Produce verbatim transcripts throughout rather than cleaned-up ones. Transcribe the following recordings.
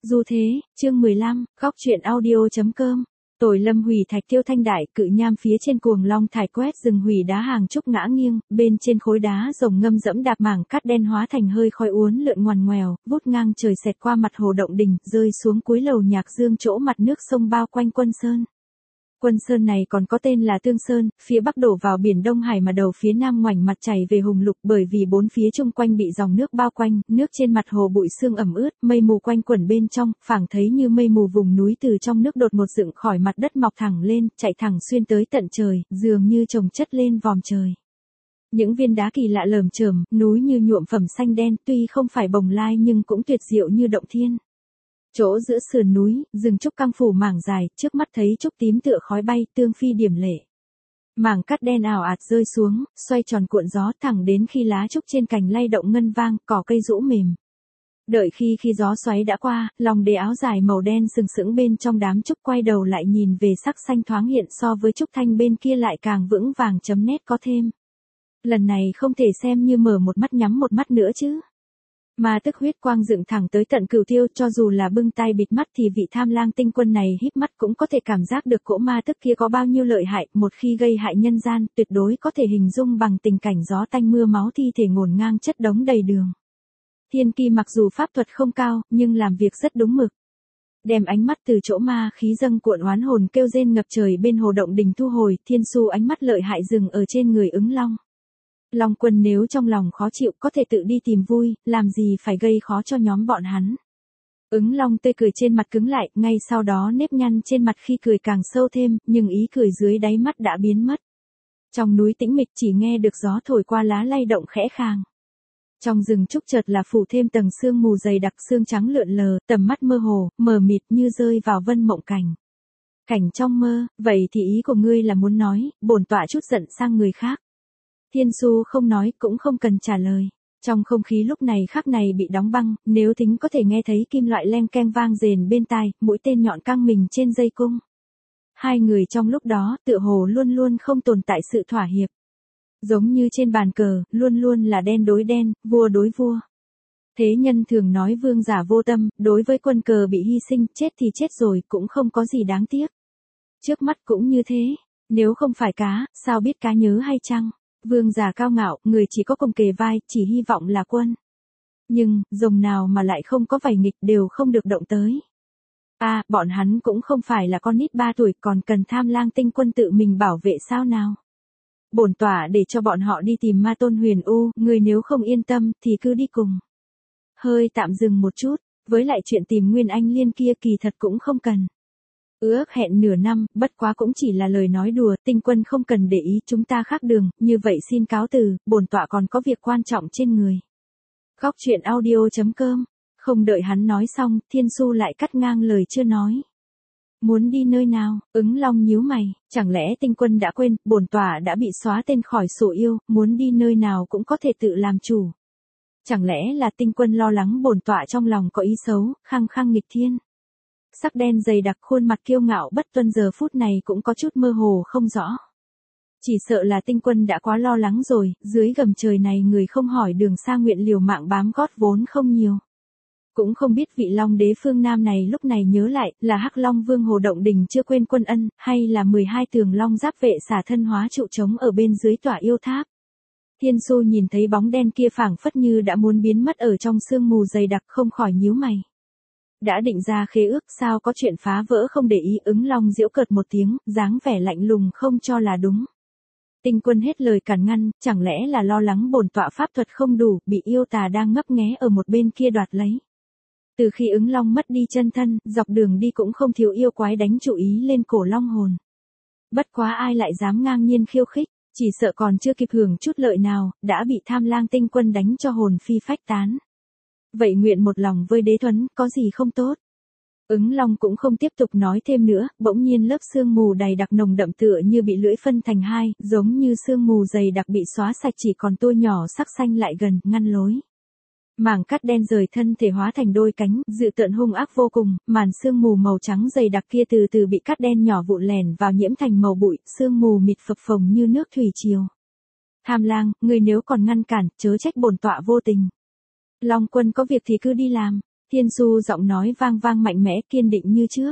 Du thế, chương mười lăm, góc truyện audio.com. Tồi lâm hủy thạch tiêu thanh đại, cự nham phía trên cuồng long thải quét rừng hủy đá hàng trúc ngã nghiêng, bên trên khối đá rồng ngâm dẫm đạp mảng cát đen hóa thành hơi khói uốn lượn ngoằn ngoèo, vút ngang trời xẹt qua mặt hồ động đình, rơi xuống cuối lầu nhạc dương chỗ mặt nước sông bao quanh Quân Sơn. Quân Sơn này còn có tên là Tương Sơn, phía bắc đổ vào biển Đông Hải mà đầu phía nam ngoảnh mặt chảy về Hùng Lục, bởi vì bốn phía chung quanh bị dòng nước bao quanh, nước trên mặt hồ bụi sương ẩm ướt, mây mù quanh quẩn bên trong, phảng thấy như mây mù vùng núi từ trong nước đột ngột dựng khỏi mặt đất mọc thẳng lên, chạy thẳng xuyên tới tận trời, dường như chồng chất lên vòm trời. Những viên đá kỳ lạ lởm chởm, núi như nhuộm phẩm xanh đen, tuy không phải bồng lai nhưng cũng tuyệt diệu như động thiên. Chỗ giữa sườn núi, rừng trúc căng phủ mảng dài, trước mắt thấy trúc tím tựa khói bay, tương phi điểm lệ. Mảng cát đen ảo ạt rơi xuống, xoay tròn cuộn gió thẳng đến khi lá trúc trên cành lay động ngân vang, cỏ cây rũ mềm. Đợi khi khi gió xoáy đã qua, lòng đế áo dài màu đen sừng sững bên trong đám trúc quay đầu lại nhìn về sắc xanh thoáng hiện so với trúc thanh bên kia lại càng vững vàng chấm nét có thêm. Lần này không thể xem như mở một mắt nhắm một mắt nữa chứ. Ma tức huyết quang dựng thẳng tới tận cửu tiêu, cho dù là bưng tay bịt mắt thì vị tham lang tinh quân này híp mắt cũng có thể cảm giác được cỗ ma tức kia có bao nhiêu lợi hại, một khi gây hại nhân gian, tuyệt đối có thể hình dung bằng tình cảnh gió tanh mưa máu thi thể ngổn ngang chất đống đầy đường. Thiên Ki mặc dù pháp thuật không cao, nhưng làm việc rất đúng mực. Đem ánh mắt từ chỗ ma khí dâng cuộn oán hồn kêu rên ngập trời bên hồ động đình thu hồi, Thiên Su ánh mắt lợi hại dừng ở trên người Ứng Long. Long Quân nếu trong lòng khó chịu có thể tự đi tìm vui, làm gì phải gây khó cho nhóm bọn hắn. Ứng Long tươi cười trên mặt cứng lại, ngay sau đó nếp nhăn trên mặt khi cười càng sâu thêm, nhưng ý cười dưới đáy mắt đã biến mất. Trong núi tĩnh mịch chỉ nghe được gió thổi qua lá lay động khẽ khàng. Trong rừng trúc chợt là phủ thêm tầng sương mù dày đặc, sương trắng lượn lờ, tầm mắt mơ hồ, mờ mịt như rơi vào vân mộng cảnh. Cảnh trong mơ, vậy thì ý của ngươi là muốn nói, bổn tọa chút giận sang người khác. Thiên Su không nói cũng không cần trả lời. Trong không khí lúc này khắc này bị đóng băng, nếu tính có thể nghe thấy kim loại leng keng vang rền bên tai, mũi tên nhọn căng mình trên dây cung. Hai người trong lúc đó tựa hồ luôn luôn không tồn tại sự thỏa hiệp. Giống như trên bàn cờ, luôn luôn là đen đối đen, vua đối vua. Thế nhân thường nói vương giả vô tâm, đối với quân cờ bị hy sinh, chết thì chết rồi, cũng không có gì đáng tiếc. Trước mắt cũng như thế, nếu không phải cá, sao biết cá nhớ hay chăng? Vương giả cao ngạo, người chỉ có cùng kề vai, chỉ hy vọng là quân. Nhưng, rồng nào mà lại không có vảy nghịch đều không được động tới. À, bọn hắn cũng không phải là con nít ba tuổi còn cần tham lang tinh quân tự mình bảo vệ sao nào. Bổn tọa để cho bọn họ đi tìm ma tôn huyền u, người nếu không yên tâm thì cứ đi cùng. Hơi tạm dừng một chút, với lại chuyện tìm Nguyên Anh Liên kia kỳ thật cũng không cần. Ước hẹn nửa năm, bất quá cũng chỉ là lời nói đùa, tinh quân không cần để ý, chúng ta khác đường, như vậy xin cáo từ, bổn tọa còn có việc quan trọng trên người. Góc truyện audio.com. Không đợi hắn nói xong, Thiên Su lại cắt ngang lời chưa nói. Muốn đi nơi nào? Ứng Long nhíu mày, chẳng lẽ tinh quân đã quên, bổn tọa đã bị xóa tên khỏi sổ yêu, muốn đi nơi nào cũng có thể tự làm chủ. Chẳng lẽ là tinh quân lo lắng bổn tọa trong lòng có ý xấu, khăng khăng nghịch thiên. Sắc đen dày đặc khuôn mặt kiêu ngạo bất tuân giờ phút này cũng có chút mơ hồ không rõ. Chỉ sợ là tinh quân đã quá lo lắng rồi, dưới gầm trời này người không hỏi đường xa nguyện liều mạng bám gót vốn không nhiều. Cũng không biết vị Long đế phương Nam này lúc này nhớ lại là Hắc Long Vương Hồ Động Đình chưa quên quân ân, hay là mười hai tường long giáp vệ xả thân hóa trụ trống ở bên dưới tỏa yêu tháp. Thiên Su nhìn thấy bóng đen kia phảng phất như đã muốn biến mất ở trong sương mù dày đặc không khỏi nhíu mày. Đã định ra khế ước sao có chuyện phá vỡ không để ý. Ứng Long giễu cợt một tiếng, dáng vẻ lạnh lùng không cho là đúng. Tinh quân hết lời cản ngăn, chẳng lẽ là lo lắng bổn tọa pháp thuật không đủ, bị yêu tà đang ngấp nghé ở một bên kia đoạt lấy. Từ khi Ứng Long mất đi chân thân, dọc đường đi cũng không thiếu yêu quái đánh chú ý lên cổ long hồn. Bất quá ai lại dám ngang nhiên khiêu khích, chỉ sợ còn chưa kịp hưởng chút lợi nào, đã bị tham lang tinh quân đánh cho hồn phi phách tán. Vậy nguyện một lòng với đế thuấn, có gì không tốt? Ứng Long cũng không tiếp tục nói thêm nữa, bỗng nhiên lớp sương mù đầy đặc nồng đậm tựa như bị lưỡi phân thành hai, giống như sương mù dày đặc bị xóa sạch chỉ còn tua nhỏ sắc xanh lại gần, ngăn lối. Mảng cát đen rời thân thể hóa thành đôi cánh, dự tợn hung ác vô cùng, màn sương mù màu trắng dày đặc kia từ từ bị cát đen nhỏ vụn lẻn vào nhiễm thành màu bụi, sương mù mịt phập phồng như nước thủy triều. Tham lang, người nếu còn ngăn cản, chớ trách bổn tọa vô tình. Long Quân có việc thì cứ đi làm. Thiên Su giọng nói vang vang mạnh mẽ kiên định như trước.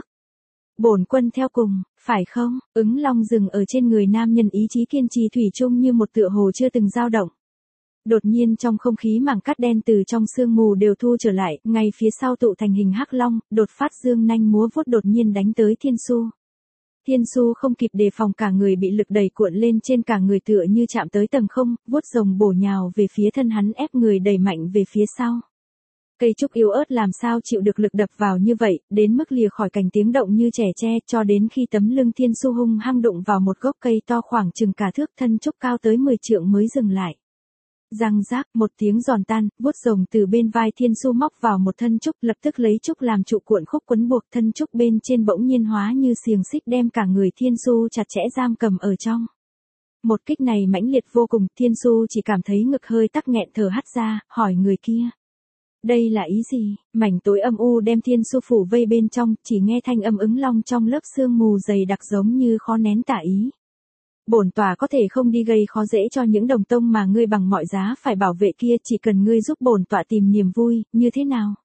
Bổn quân theo cùng, phải không? Ứng Long dừng ở trên người nam nhân ý chí kiên trì thủy chung như một tựa hồ chưa từng dao động. Đột nhiên trong không khí mảng cát đen từ trong sương mù đều thu trở lại, ngay phía sau tụ thành hình hắc long, đột phát dương nanh múa vuốt đột nhiên đánh tới Thiên Su. Thiên Su không kịp đề phòng cả người bị lực đẩy cuộn lên trên cả người tựa như chạm tới tầng không, vuốt rồng bổ nhào về phía thân hắn ép người đẩy mạnh về phía sau. Cây trúc yếu ớt làm sao chịu được lực đập vào như vậy, đến mức lìa khỏi cành tiếng động như trẻ tre cho đến khi tấm lưng Thiên Su hung hăng đụng vào một gốc cây to khoảng chừng cả thước thân trúc cao tới mười trượng mới dừng lại. Răng rác, một tiếng giòn tan, vuốt rồng từ bên vai Thiên Su móc vào một thân trúc lập tức lấy trúc làm trụ cuộn khúc quấn buộc thân trúc bên trên bỗng nhiên hóa như xiềng xích đem cả người Thiên Su chặt chẽ giam cầm ở trong. Một kích này mãnh liệt vô cùng, Thiên Su chỉ cảm thấy ngực hơi tắc nghẹn thở hắt ra, hỏi người kia. Đây là ý gì? Mảnh tối âm u đem Thiên Su phủ vây bên trong, chỉ nghe thanh âm Ứng Long trong lớp sương mù dày đặc giống như khó nén tả ý. Bổn tòa có thể không đi gây khó dễ cho những đồng tông mà ngươi bằng mọi giá phải bảo vệ kia, chỉ cần ngươi giúp bổn tòa tìm niềm vui, như thế nào?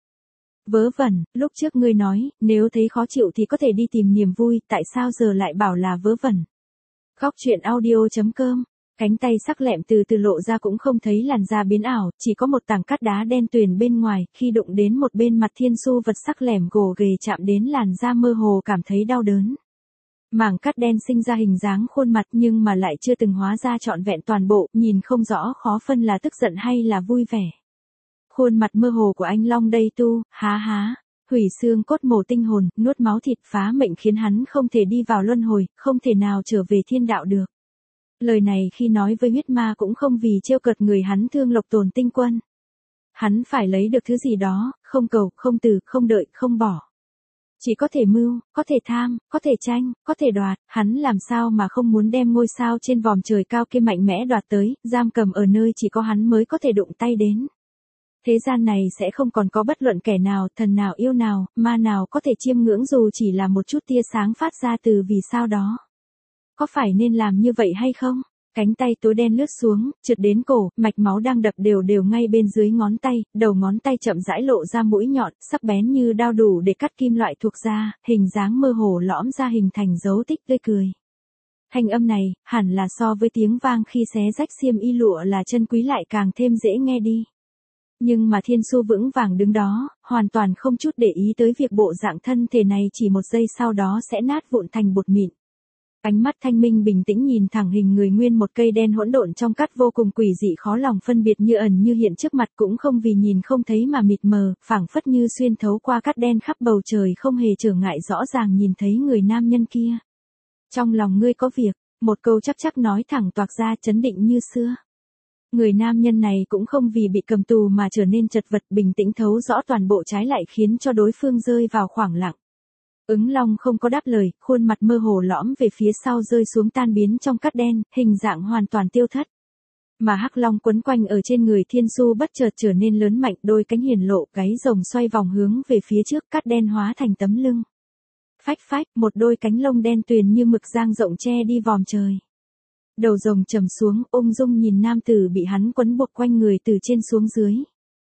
Vớ vẩn, lúc trước ngươi nói, nếu thấy khó chịu thì có thể đi tìm niềm vui, tại sao giờ lại bảo là vớ vẩn? Góc truyện audio chấm com. Cánh tay sắc lẹm từ từ lộ ra cũng không thấy làn da biến ảo, chỉ có một tảng cát đá đen tuyền bên ngoài, khi đụng đến một bên mặt Thiên Su vật sắc lẻm gồ ghề chạm đến làn da mơ hồ cảm thấy đau đớn. Mảng cát đen sinh ra hình dáng khuôn mặt nhưng mà lại chưa từng hóa ra trọn vẹn toàn bộ, nhìn không rõ khó phân là tức giận hay là vui vẻ. Khuôn mặt mơ hồ của anh Long đây tu, há há, hủy xương cốt mổ tinh hồn, nuốt máu thịt phá mệnh khiến hắn không thể đi vào luân hồi, không thể nào trở về thiên đạo được. Lời này khi nói với huyết ma cũng không vì trêu cợt người hắn thương Lộc Tồn tinh quân. Hắn phải lấy được thứ gì đó, không cầu, không từ, không đợi, không bỏ. Chỉ có thể mưu, có thể tham, có thể tranh, có thể đoạt, hắn làm sao mà không muốn đem ngôi sao trên vòm trời cao kia mạnh mẽ đoạt tới, giam cầm ở nơi chỉ có hắn mới có thể đụng tay đến. Thế gian này sẽ không còn có bất luận kẻ nào, thần nào yêu nào, ma nào có thể chiêm ngưỡng dù chỉ là một chút tia sáng phát ra từ vì sao đó. Có phải nên làm như vậy hay không? Cánh tay tối đen lướt xuống, trượt đến cổ, mạch máu đang đập đều đều ngay bên dưới ngón tay, đầu ngón tay chậm rãi lộ ra mũi nhọn, sắc bén như đao đủ để cắt kim loại thuộc da, hình dáng mơ hồ lõm ra hình thành dấu tích tươi cười. Thanh âm này, hẳn là so với tiếng vang khi xé rách xiêm y lụa là chân quý lại càng thêm dễ nghe đi. Nhưng mà Thiên Su vững vàng đứng đó, hoàn toàn không chút để ý tới việc bộ dạng thân thể này chỉ một giây sau đó sẽ nát vụn thành bột mịn. Ánh mắt thanh minh bình tĩnh nhìn thẳng hình người nguyên một cây đen hỗn độn trong cát vô cùng quỷ dị khó lòng phân biệt như ẩn như hiện trước mặt cũng không vì nhìn không thấy mà mịt mờ, phảng phất như xuyên thấu qua cát đen khắp bầu trời không hề trở ngại rõ ràng nhìn thấy người nam nhân kia. Trong lòng ngươi có việc, một câu chắc chắc nói thẳng toạc ra chấn định như xưa. Người nam nhân này cũng không vì bị cầm tù mà trở nên chật vật bình tĩnh thấu rõ toàn bộ trái lại khiến cho đối phương rơi vào khoảng lặng. Ứng Long không có đáp lời, khuôn mặt mơ hồ lõm về phía sau rơi xuống tan biến trong cát đen, hình dạng hoàn toàn tiêu thất. Mà hắc long quấn quanh ở trên người Thiên Su bất chợt trở nên lớn mạnh, đôi cánh hiển lộ, gáy rồng xoay vòng hướng về phía trước, cát đen hóa thành tấm lưng. Phách phách, một đôi cánh lông đen tuyền như mực dang rộng che đi vòm trời. Đầu rồng trầm xuống, ung dung nhìn nam tử bị hắn quấn buộc quanh người từ trên xuống dưới.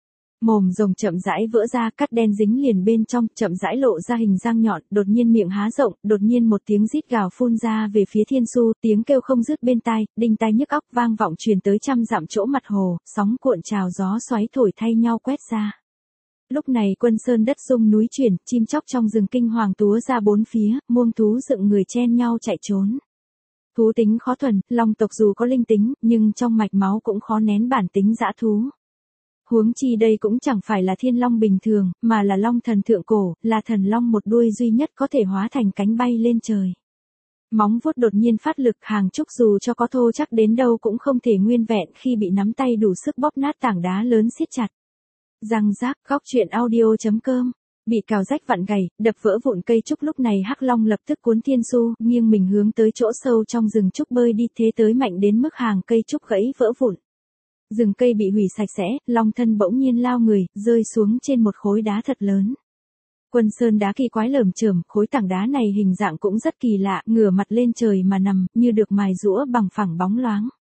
Mồm rồng chậm rãi vỡ ra, cát đen dính liền bên trong, chậm rãi lộ ra hình răng nhọn, đột nhiên miệng há rộng, đột nhiên một tiếng rít gào phun ra về phía Thiên Su, tiếng kêu không dứt bên tai, đinh tai nhức óc vang vọng truyền tới trăm dặm chỗ mặt hồ, sóng cuộn trào gió xoáy thổi thay nhau quét ra. Lúc này quân sơn đất rung núi chuyển, chim chóc trong rừng kinh hoàng túa ra bốn phía, muông thú dựng người chen nhau chạy trốn. Thú tính khó thuần, long tộc dù có linh tính, nhưng trong mạch máu cũng khó nén bản tính dã thú. Huống chi đây cũng chẳng phải là thiên long bình thường, mà là long thần thượng cổ, là thần long một đuôi duy nhất có thể hóa thành cánh bay lên trời. Móng vuốt đột nhiên phát lực, hàng trúc dù cho có thô chắc đến đâu cũng không thể nguyên vẹn khi bị nắm tay đủ sức bóp nát tảng đá lớn siết chặt. Răng rác, góc truyện audio chấm com. Bị cào rách vặn gầy, đập vỡ vụn cây trúc lúc này hắc long lập tức cuốn Thiên Su, nghiêng mình hướng tới chỗ sâu trong rừng trúc bơi đi thế tới mạnh đến mức hàng cây trúc gãy vỡ vụn. Rừng cây bị hủy sạch sẽ, long thân bỗng nhiên lao người, rơi xuống trên một khối đá thật lớn. Quân sơn đá kỳ quái lởm chởm, khối tảng đá này hình dạng cũng rất kỳ lạ, ngửa mặt lên trời mà nằm, như được mài giũa bằng phẳng bóng loáng.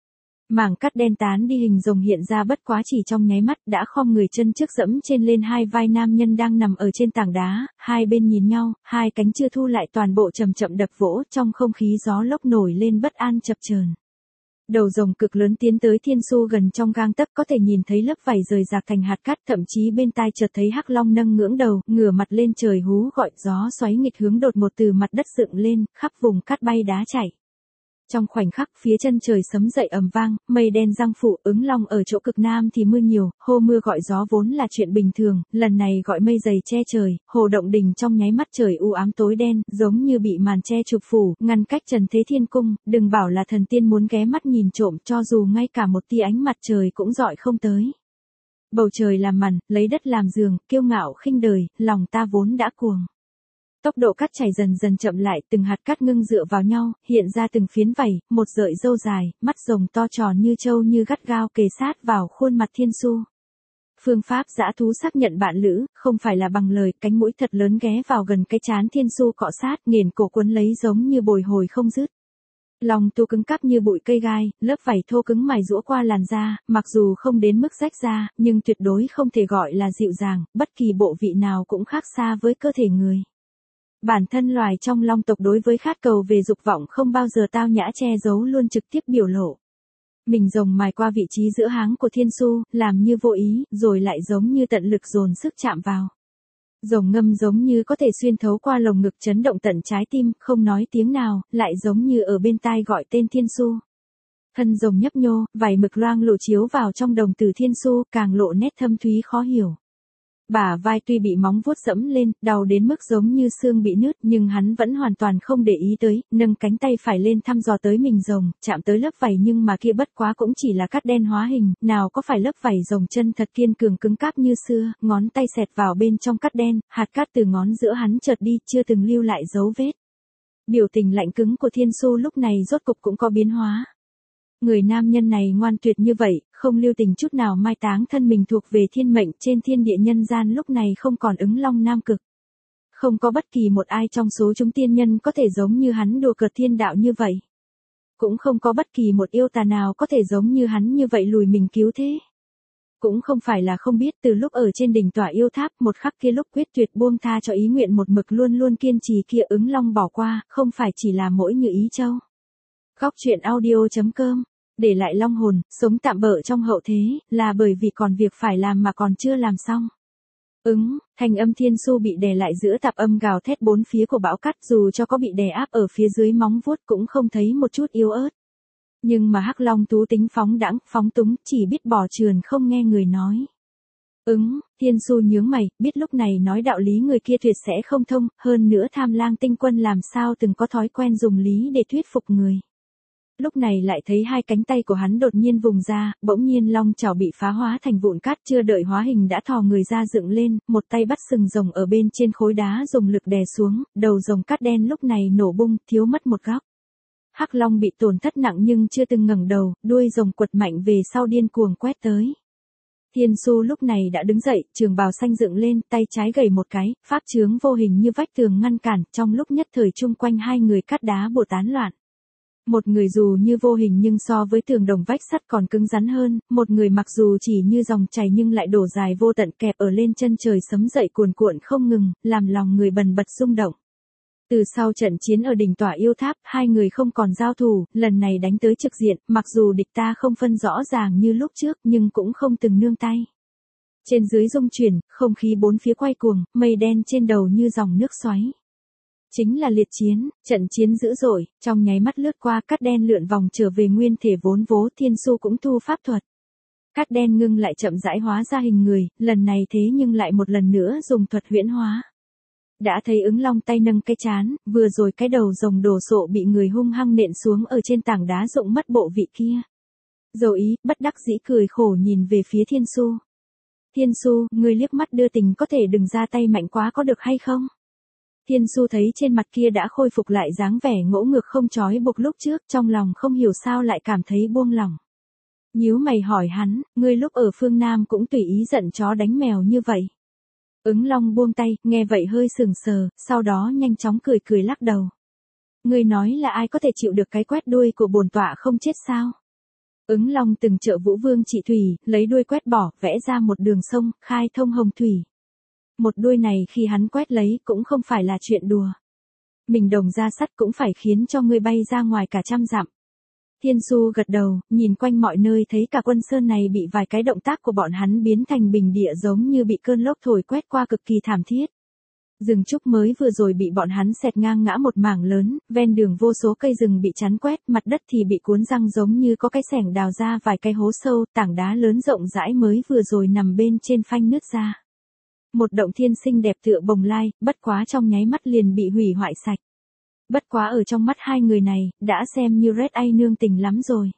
Mảng cắt đen tán đi, hình rồng hiện ra bất quá chỉ trong nháy mắt, đã khom người chân trước dẫm trên lên hai vai nam nhân đang nằm ở trên tảng đá, hai bên nhìn nhau, hai cánh chưa thu lại toàn bộ chậm chậm đập vỗ, trong không khí gió lốc nổi lên bất an chập chờn. Đầu rồng cực lớn tiến tới Thiên Su gần trong gang tấc, có thể nhìn thấy lớp vảy rời rạc thành hạt cát, thậm chí bên tai chợt thấy Hắc Long nâng ngưỡng đầu, ngửa mặt lên trời hú gọi, gió xoáy nghịch hướng đột ngột từ mặt đất dựng lên, khắp vùng cát bay đá chảy. Trong khoảnh khắc, phía chân trời sấm dậy ầm vang, mây đen giăng phủ, ứng long ở chỗ cực nam thì mưa nhiều, hô mưa gọi gió vốn là chuyện bình thường, lần này gọi mây dày che trời, hồ động đình trong nháy mắt trời u ám tối đen, giống như bị màn che chụp phủ, ngăn cách trần thế thiên cung, đừng bảo là thần tiên muốn ghé mắt nhìn trộm, cho dù ngay cả một tia ánh mặt trời cũng dọi không tới. Bầu trời làm màn, lấy đất làm giường, kiêu ngạo khinh đời, lòng ta vốn đã cuồng. Tốc độ cát chảy dần dần chậm lại, từng hạt cát ngưng dựa vào nhau, hiện ra từng phiến vảy, một rợi râu dài, mắt rồng to tròn như trâu như gắt gao kề sát vào khuôn mặt Thiên Su. Phương pháp dã thú xác nhận bạn lữ, không phải là bằng lời, cánh mũi thật lớn ghé vào gần cái trán Thiên Su cọ sát, nghiền cổ quấn lấy giống như bồi hồi không dứt. Lòng tu cứng cáp như bụi cây gai, lớp vảy thô cứng mài giũa qua làn da, mặc dù không đến mức rách da, nhưng tuyệt đối không thể gọi là dịu dàng, bất kỳ bộ vị nào cũng khác xa với cơ thể người. Bản thân loài trong long tộc đối với khát cầu về dục vọng không bao giờ tao nhã che giấu, luôn trực tiếp biểu lộ. Mình rồng mài qua vị trí giữa háng của Thiên Su, làm như vô ý, rồi lại giống như tận lực dồn sức chạm vào. Rồng ngâm giống như có thể xuyên thấu qua lồng ngực chấn động tận trái tim, không nói tiếng nào, lại giống như ở bên tai gọi tên Thiên Su. Thân rồng nhấp nhô, vảy mực loang lộ chiếu vào trong đồng tử Thiên Su, càng lộ nét thâm thúy khó hiểu. Bả vai tuy bị móng vuốt dẫm lên, đau đến mức giống như xương bị nứt, nhưng hắn vẫn hoàn toàn không để ý tới, nâng cánh tay phải lên thăm dò tới mình rồng, chạm tới lớp vảy nhưng mà kia bất quá cũng chỉ là cát đen hóa hình, nào có phải lớp vảy rồng chân thật kiên cường cứng cáp như xưa, ngón tay xẹt vào bên trong cát đen, hạt cát từ ngón giữa hắn chợt đi, chưa từng lưu lại dấu vết. Biểu tình lạnh cứng của Thiên Su lúc này rốt cục cũng có biến hóa. Người nam nhân này ngoan tuyệt như vậy, không lưu tình chút nào mai táng thân mình thuộc về thiên mệnh, trên thiên địa nhân gian lúc này không còn ứng long nam cực. Không có bất kỳ một ai trong số chúng tiên nhân có thể giống như hắn đùa cợt thiên đạo như vậy. Cũng không có bất kỳ một yêu tà nào có thể giống như hắn như vậy lùi mình cứu thế. Cũng không phải là không biết, từ lúc ở trên đỉnh tỏa yêu tháp, một khắc kia lúc quyết tuyệt buông tha cho ý nguyện một mực luôn luôn kiên trì kia, ứng long bỏ qua, không phải chỉ là mỗi như ý châu. Góc truyện audio chấm com. Để lại long hồn, sống tạm bợ trong hậu thế, là bởi vì còn việc phải làm mà còn chưa làm xong. Ứng, thanh âm Thiên Su bị đè lại giữa tạp âm gào thét bốn phía của bão cát, dù cho có bị đè áp ở phía dưới móng vuốt cũng không thấy một chút yếu ớt. Nhưng mà Hắc Long tú tính phóng đãng, phóng túng, chỉ biết bỏ trườn không nghe người nói. Ứng, Thiên Su nhướng mày, biết lúc này nói đạo lý người kia tuyệt sẽ không thông, hơn nữa Tham Lang tinh quân làm sao từng có thói quen dùng lý để thuyết phục người. Lúc này lại thấy hai cánh tay của hắn đột nhiên vùng ra, bỗng nhiên long chảo bị phá hóa thành vụn cát, chưa đợi hóa hình đã thò người ra dựng lên, một tay bắt sừng rồng ở bên trên khối đá dùng lực đè xuống, đầu rồng cát đen lúc này nổ bung, thiếu mất một góc. Hắc Long bị tổn thất nặng nhưng chưa từng ngẩng đầu, đuôi rồng quật mạnh về sau điên cuồng quét tới. Thiên Su lúc này đã đứng dậy, trường bào xanh dựng lên, tay trái gầy một cái, pháp chướng vô hình như vách tường ngăn cản, trong lúc nhất thời chung quanh hai người cát đá bùa tán loạn. Một người dù như vô hình nhưng so với tường đồng vách sắt còn cứng rắn hơn, một người mặc dù chỉ như dòng chảy nhưng lại đổ dài vô tận kẹp ở lên chân trời sấm dậy cuồn cuộn không ngừng, làm lòng người bần bật rung động. Từ sau trận chiến ở đỉnh tỏa yêu tháp, hai người không còn giao thủ, lần này đánh tới trực diện, mặc dù địch ta không phân rõ ràng như lúc trước nhưng cũng không từng nương tay. Trên dưới rung chuyển, không khí bốn phía quay cuồng, mây đen trên đầu như dòng nước xoáy. Chính là liệt chiến, trận chiến dữ dội, trong nháy mắt lướt qua cát đen lượn vòng trở về nguyên thể vốn vố, Thiên Su cũng thu pháp thuật. Cát đen ngưng lại chậm rãi hóa ra hình người, lần này thế nhưng lại một lần nữa dùng thuật huyễn hóa. Đã thấy ứng long tay nâng cái chán, vừa rồi cái đầu rồng đổ sộ bị người hung hăng nện xuống ở trên tảng đá rụng mất bộ vị kia. Dầu ý, bất đắc dĩ cười khổ nhìn về phía Thiên Su. Thiên Su, ngươi liếc mắt đưa tình có thể đừng ra tay mạnh quá có được hay không? Thiên Su thấy trên mặt kia đã khôi phục lại dáng vẻ ngỗ ngược không trói buộc lúc trước, trong lòng không hiểu sao lại cảm thấy buông lỏng. Nhíu mày hỏi hắn, ngươi lúc ở phương Nam cũng tùy ý giận chó đánh mèo như vậy. Ứng long buông tay, nghe vậy hơi sừng sờ, sau đó nhanh chóng cười cười lắc đầu. Ngươi nói là ai có thể chịu được cái quét đuôi của bổn tọa không chết sao? Ứng Long từng trợ Vũ Vương trị thủy, lấy đuôi quét bỏ, vẽ ra một đường sông, khai thông hồng thủy. Một đuôi này khi hắn quét lấy cũng không phải là chuyện đùa. Mình đồng ra sắt cũng phải khiến cho ngươi bay ra ngoài cả trăm dặm. Thiên Su gật đầu, nhìn quanh mọi nơi thấy cả quân sơn này bị vài cái động tác của bọn hắn biến thành bình địa giống như bị cơn lốc thổi quét qua cực kỳ thảm thiết. Rừng trúc mới vừa rồi bị bọn hắn xẹt ngang ngã một mảng lớn, ven đường vô số cây rừng bị chắn quét, mặt đất thì bị cuốn răng giống như có cái xẻng đào ra vài cái hố sâu, tảng đá lớn rộng rãi mới vừa rồi nằm bên trên phanh nứt ra. Một động thiên xinh đẹp tựa bồng lai, bất quá trong nháy mắt liền bị hủy hoại sạch. Bất quá ở trong mắt hai người này, đã xem như Red A nương tình lắm rồi.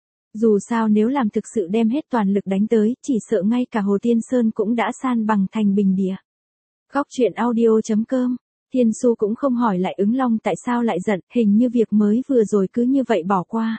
Dù sao nếu làm thực sự đem hết toàn lực đánh tới, chỉ sợ ngay cả Hồ Tiên Sơn cũng đã san bằng thành bình địa. Góc truyện audio chấm com. Thiên Su cũng không hỏi lại Ứng Long tại sao lại giận, hình như việc mới vừa rồi cứ như vậy bỏ qua.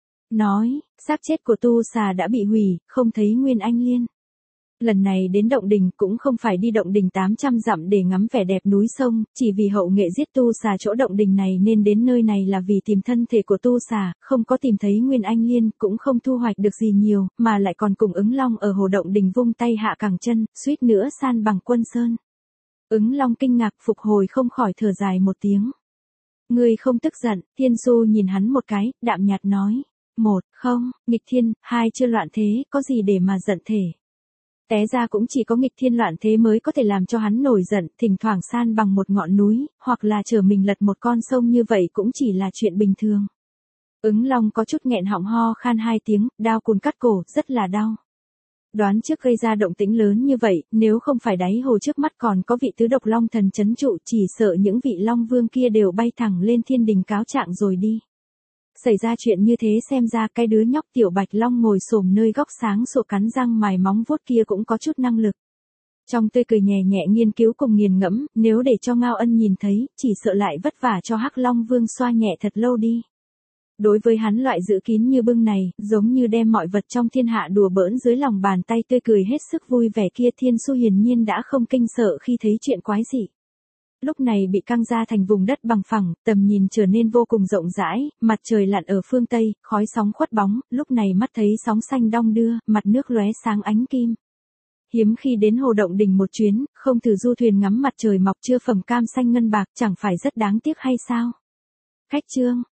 Nói, xác chết của tu xà đã bị hủy, không thấy Nguyên Anh Liên. Lần này đến động đình cũng không phải đi động đình tám trăm dặm để ngắm vẻ đẹp núi sông, chỉ vì hậu nghệ giết tu xà chỗ động đình này nên đến nơi này là vì tìm thân thể của tu xà, không có tìm thấy Nguyên Anh Liên, cũng không thu hoạch được gì nhiều, mà lại còn cùng Ứng Long ở hồ động đình vung tay hạ cẳng chân, suýt nữa san bằng quân sơn. Ứng Long kinh ngạc phục hồi không khỏi thở dài một tiếng. Ngươi không tức giận, Thiên Su nhìn hắn một cái, đạm nhạt nói. Một, không, nghịch thiên, hai chưa loạn thế, có gì để mà giận thể. Té ra cũng chỉ có nghịch thiên loạn thế mới có thể làm cho hắn nổi giận, thỉnh thoảng san bằng một ngọn núi, hoặc là chở mình lật một con sông như vậy cũng chỉ là chuyện bình thường. Ứng Long có chút nghẹn họng ho khan hai tiếng, đau cùn cắt cổ, rất là đau. Đoán trước gây ra động tĩnh lớn như vậy, nếu không phải đáy hồ trước mắt còn có vị tứ độc long thần chấn trụ, chỉ sợ những vị long vương kia đều bay thẳng lên thiên đình cáo trạng rồi đi. Xảy ra chuyện như thế xem ra cái đứa nhóc tiểu bạch long ngồi xổm nơi góc sáng sủa cắn răng mài móng vuốt kia cũng có chút năng lực. Trong tươi cười nhẹ nhẹ nghiên cứu cùng nghiền ngẫm, nếu để cho Ngao Ân nhìn thấy, chỉ sợ lại vất vả cho Hắc Long Vương xoa nhẹ thật lâu đi. Đối với hắn loại giữ kín như bưng này, giống như đem mọi vật trong thiên hạ đùa bỡn dưới lòng bàn tay tươi cười hết sức vui vẻ kia, Thiên Su hiển nhiên đã không kinh sợ khi thấy chuyện quái dị. Lúc này bị căng ra thành vùng đất bằng phẳng, tầm nhìn trở nên vô cùng rộng rãi, mặt trời lặn ở phương Tây, khói sóng khuất bóng, lúc này mắt thấy sóng xanh đong đưa, mặt nước lóe sáng ánh kim. Hiếm khi đến hồ động đình một chuyến, không thử du thuyền ngắm mặt trời mọc chưa phẩm cam xanh ngân bạc chẳng phải rất đáng tiếc hay sao? Khách chương